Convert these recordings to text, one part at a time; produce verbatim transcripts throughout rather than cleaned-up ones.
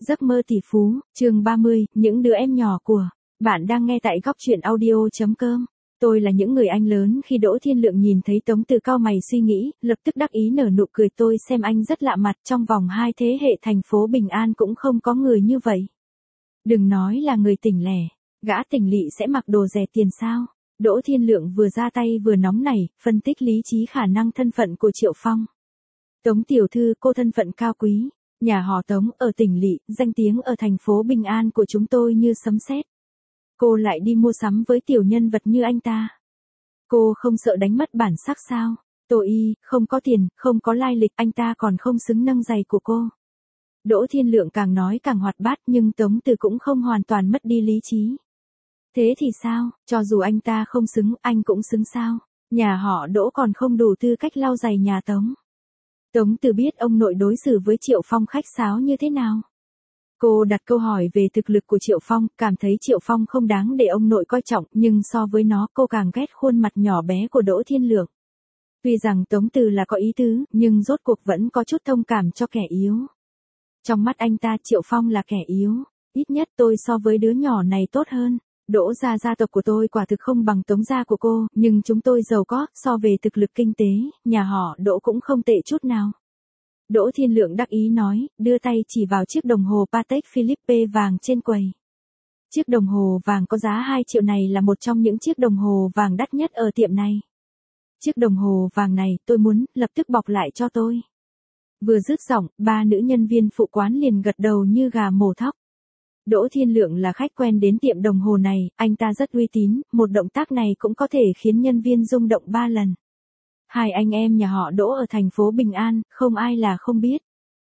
Giấc mơ tỷ phú, chương ba mươi, những đứa em nhỏ của. Bạn đang nghe tại góc truyện audio chấm com. Tôi là những người anh lớn. Khi Đỗ Thiên Lượng nhìn thấy Tống Từ cau mày suy nghĩ, lập tức đắc ý nở nụ cười. Tôi xem anh rất lạ mặt, trong vòng hai thế hệ thành phố Bình An cũng không có người như vậy. Đừng nói là người tỉnh lẻ, gã tỉnh lỵ sẽ mặc đồ rẻ tiền sao? Đỗ Thiên Lượng vừa ra tay vừa nóng nảy, phân tích lý trí khả năng thân phận của Triệu Phong. Tống tiểu thư, cô thân phận cao quý. Nhà họ Tống ở tỉnh lỵ, danh tiếng ở thành phố Bình An của chúng tôi như sấm sét. Cô lại đi mua sắm với tiểu nhân vật như anh ta. Cô không sợ đánh mất bản sắc sao? Tôi y, không có tiền, không có lai lịch, anh ta còn không xứng nâng giày của cô. Đỗ Thiên Lượng càng nói càng hoạt bát, nhưng Tống Từ cũng không hoàn toàn mất đi lý trí. Thế thì sao, cho dù anh ta không xứng, anh cũng xứng sao? Nhà họ Đỗ còn không đủ tư cách lau giày nhà Tống. Tống Từ biết ông nội đối xử với Triệu Phong khách sáo như thế nào. Cô đặt câu hỏi về thực lực của Triệu Phong, cảm thấy Triệu Phong không đáng để ông nội coi trọng, nhưng so với nó cô càng ghét khuôn mặt nhỏ bé của Đỗ Thiên Lượng. Tuy rằng Tống Từ là có ý tứ, nhưng rốt cuộc vẫn có chút thông cảm cho kẻ yếu. Trong mắt anh ta Triệu Phong là kẻ yếu, ít nhất tôi so với đứa nhỏ này tốt hơn. Đỗ gia gia tộc của tôi quả thực không bằng Tống gia của cô, nhưng chúng tôi giàu có, so về thực lực kinh tế, nhà họ Đỗ cũng không tệ chút nào. Đỗ Thiên Lượng đắc ý nói, đưa tay chỉ vào chiếc đồng hồ Patek Philippe vàng trên quầy. Chiếc đồng hồ vàng có giá hai triệu này là một trong những chiếc đồng hồ vàng đắt nhất ở tiệm này. Chiếc đồng hồ vàng này tôi muốn, lập tức bọc lại cho tôi. Vừa dứt giọng, ba nữ nhân viên phụ quán liền gật đầu như gà mổ thóc. Đỗ Thiên Lượng là khách quen đến tiệm đồng hồ này, anh ta rất uy tín, một động tác này cũng có thể khiến nhân viên rung động ba lần. Hai anh em nhà họ Đỗ ở thành phố Bình An, không ai là không biết.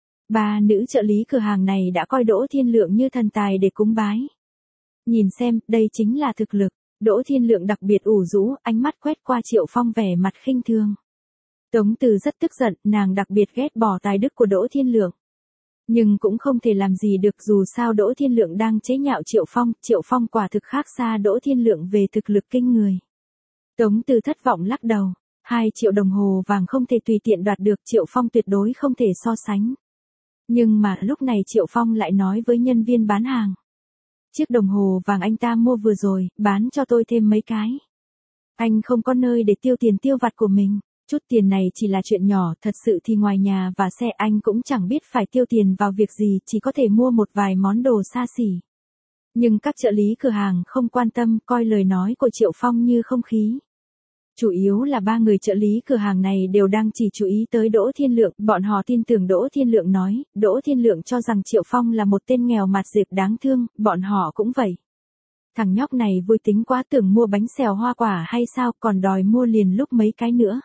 Ba nữ trợ lý cửa hàng này đã coi Đỗ Thiên Lượng như thần tài để cúng bái. Nhìn xem, đây chính là thực lực. Đỗ Thiên Lượng đặc biệt ủ rũ, ánh mắt quét qua Triệu Phong vẻ mặt khinh thường. Tống Từ rất tức giận, nàng đặc biệt ghét bỏ tài đức của Đỗ Thiên Lượng. Nhưng cũng không thể làm gì được, dù sao Đỗ Thiên Lượng đang chế nhạo Triệu Phong, Triệu Phong quả thực khác xa Đỗ Thiên Lượng về thực lực kinh người. Tống Từ thất vọng lắc đầu, hai triệu đồng hồ vàng không thể tùy tiện đoạt được, Triệu Phong tuyệt đối không thể so sánh. Nhưng mà lúc này Triệu Phong lại nói với nhân viên bán hàng. Chiếc đồng hồ vàng anh ta mua vừa rồi, bán cho tôi thêm mấy cái. Anh không có nơi để tiêu tiền tiêu vặt của mình. Chút tiền này chỉ là chuyện nhỏ, thật sự thì ngoài nhà và xe anh cũng chẳng biết phải tiêu tiền vào việc gì, chỉ có thể mua một vài món đồ xa xỉ. Nhưng các trợ lý cửa hàng không quan tâm, coi lời nói của Triệu Phong như không khí. Chủ yếu là ba người trợ lý cửa hàng này đều đang chỉ chú ý tới Đỗ Thiên Lượng, bọn họ tin tưởng Đỗ Thiên Lượng nói, Đỗ Thiên Lượng cho rằng Triệu Phong là một tên nghèo mặt dẹp đáng thương, bọn họ cũng vậy. Thằng nhóc này vui tính quá, tưởng mua bánh xèo hoa quả hay sao, còn đòi mua liền lúc mấy cái nữa.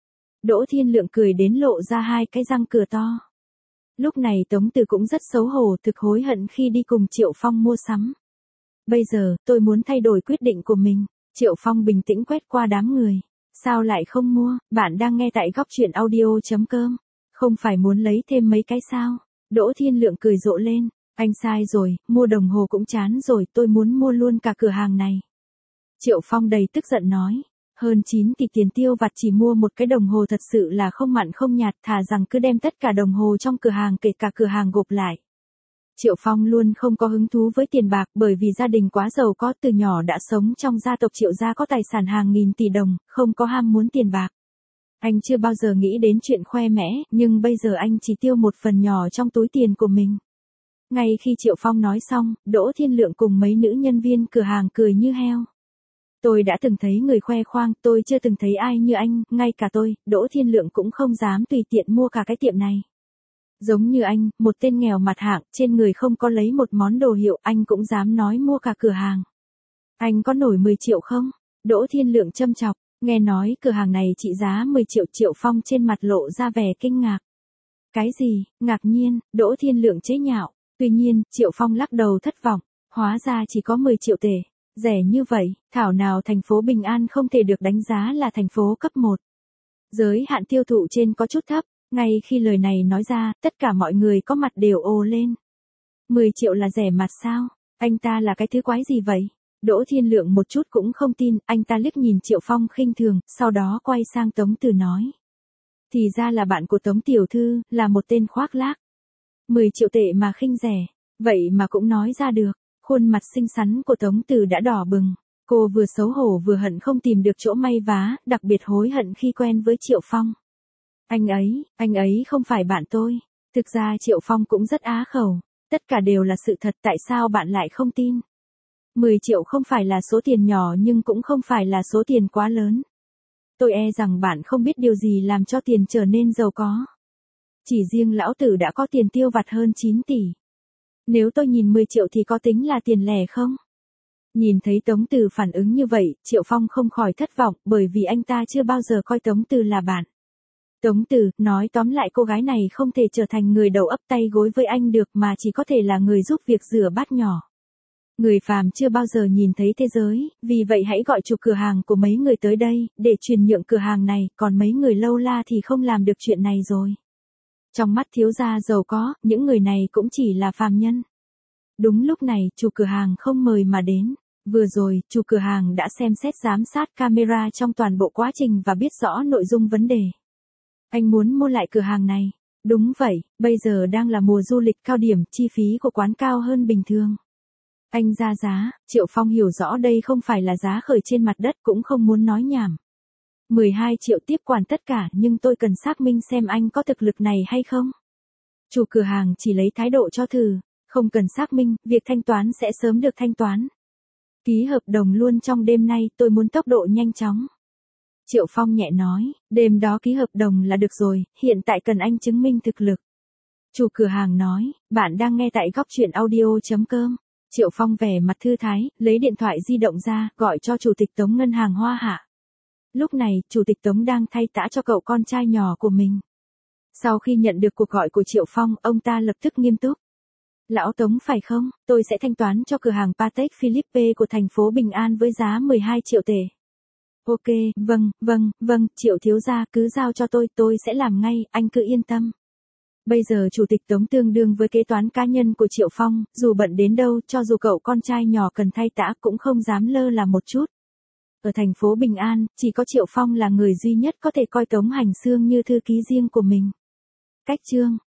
Đỗ Thiên Lượng cười đến lộ ra hai cái răng cửa to. Lúc này Tống Từ cũng rất xấu hổ, thực hối hận khi đi cùng Triệu Phong mua sắm. Bây giờ, tôi muốn thay đổi quyết định của mình. Triệu Phong bình tĩnh quét qua đám người. Sao lại không mua, bạn đang nghe tại góc truyện audio chấm com. Không phải muốn lấy thêm mấy cái sao? Đỗ Thiên Lượng cười rộ lên. Anh sai rồi, mua đồng hồ cũng chán rồi, tôi muốn mua luôn cả cửa hàng này. Triệu Phong đầy tức giận nói. Hơn chín tỷ tiền tiêu vặt chỉ mua một cái đồng hồ thật sự là không mặn không nhạt, thà rằng cứ đem tất cả đồng hồ trong cửa hàng kể cả cửa hàng gộp lại. Triệu Phong luôn không có hứng thú với tiền bạc, bởi vì gia đình quá giàu có, từ nhỏ đã sống trong gia tộc Triệu gia có tài sản hàng nghìn tỷ đồng, không có ham muốn tiền bạc. Anh chưa bao giờ nghĩ đến chuyện khoe mẽ, nhưng bây giờ anh chỉ tiêu một phần nhỏ trong túi tiền của mình. Ngay khi Triệu Phong nói xong, Đỗ Thiên Lượng cùng mấy nữ nhân viên cửa hàng cười như heo. Tôi đã từng thấy người khoe khoang, tôi chưa từng thấy ai như anh, ngay cả tôi, Đỗ Thiên Lượng cũng không dám tùy tiện mua cả cái tiệm này. Giống như anh, một tên nghèo mặt hạng, trên người không có lấy một món đồ hiệu, anh cũng dám nói mua cả cửa hàng. Anh có nổi mười triệu không? Đỗ Thiên Lượng châm chọc, nghe nói cửa hàng này trị giá mười triệu, Triệu Phong trên mặt lộ ra vẻ kinh ngạc. Cái gì, ngạc nhiên, Đỗ Thiên Lượng chế nhạo, tuy nhiên, Triệu Phong lắc đầu thất vọng, hóa ra chỉ có mười triệu tệ. Rẻ như vậy, thảo nào thành phố Bình An không thể được đánh giá là thành phố cấp một. Giới hạn tiêu thụ trên có chút thấp, ngay khi lời này nói ra, tất cả mọi người có mặt đều ồ lên. mười triệu là rẻ mặt sao? Anh ta là cái thứ quái gì vậy? Đỗ Thiên Lượng một chút cũng không tin, anh ta liếc nhìn Triệu Phong khinh thường, sau đó quay sang Tống Từ nói. Thì ra là bạn của Tống tiểu thư, là một tên khoác lác. mười triệu tệ mà khinh rẻ. Vậy mà cũng nói ra được, khuôn mặt xinh xắn của Tống Từ đã đỏ bừng. Cô vừa xấu hổ vừa hận không tìm được chỗ may vá, đặc biệt hối hận khi quen với Triệu Phong. Anh ấy, anh ấy không phải bạn tôi. Thực ra Triệu Phong cũng rất á khẩu. Tất cả đều là sự thật, tại sao bạn lại không tin? mười triệu không phải là số tiền nhỏ nhưng cũng không phải là số tiền quá lớn. Tôi e rằng bạn không biết điều gì làm cho tiền trở nên giàu có. Chỉ riêng lão tử đã có tiền tiêu vặt hơn chín tỷ. Nếu tôi nhìn mười triệu thì có tính là tiền lẻ không? Nhìn thấy Tống Từ phản ứng như vậy, Triệu Phong không khỏi thất vọng, bởi vì anh ta chưa bao giờ coi Tống Từ là bạn. Tống Từ, nói tóm lại cô gái này không thể trở thành người đầu ấp tay gối với anh được mà chỉ có thể là người giúp việc rửa bát nhỏ. Người phàm chưa bao giờ nhìn thấy thế giới, vì vậy hãy gọi chủ cửa hàng của mấy người tới đây, để truyền nhượng cửa hàng này, còn mấy người lâu la thì không làm được chuyện này rồi. Trong mắt thiếu gia giàu có, những người này cũng chỉ là phàm nhân. Đúng lúc này, chủ cửa hàng không mời mà đến. Vừa rồi, chủ cửa hàng đã xem xét giám sát camera trong toàn bộ quá trình và biết rõ nội dung vấn đề. Anh muốn mua lại cửa hàng này. Đúng vậy, bây giờ đang là mùa du lịch cao điểm, chi phí của quán cao hơn bình thường. Anh ra giá, Triệu Phong hiểu rõ đây không phải là giá khởi trên mặt đất, cũng không muốn nói nhảm. mười hai triệu tiếp quản tất cả, nhưng tôi cần xác minh xem anh có thực lực này hay không. Chủ cửa hàng chỉ lấy thái độ cho thử, không cần xác minh, việc thanh toán sẽ sớm được thanh toán. Ký hợp đồng luôn trong đêm nay, tôi muốn tốc độ nhanh chóng. Triệu Phong nhẹ nói, đêm đó ký hợp đồng là được rồi, hiện tại cần anh chứng minh thực lực. Chủ cửa hàng nói, bạn đang nghe tại góc truyện audio chấm com. Triệu Phong vẻ mặt thư thái, lấy điện thoại di động ra, gọi cho chủ tịch Tống ngân hàng Hoa Hạ. Lúc này, chủ tịch Tống đang thay tã cho cậu con trai nhỏ của mình. Sau khi nhận được cuộc gọi của Triệu Phong, ông ta lập tức nghiêm túc. Lão Tống phải không, tôi sẽ thanh toán cho cửa hàng Patek Philippe của thành phố Bình An với giá mười hai triệu tệ. Ok, vâng, vâng, vâng, Triệu thiếu gia cứ giao cho tôi, tôi sẽ làm ngay, anh cứ yên tâm. Bây giờ chủ tịch Tống tương đương với kế toán cá nhân của Triệu Phong, dù bận đến đâu, cho dù cậu con trai nhỏ cần thay tã cũng không dám lơ là một chút. Ở thành phố Bình An, chỉ có Triệu Phong là người duy nhất có thể coi Tống Hành Xương như thư ký riêng của mình. Cách chương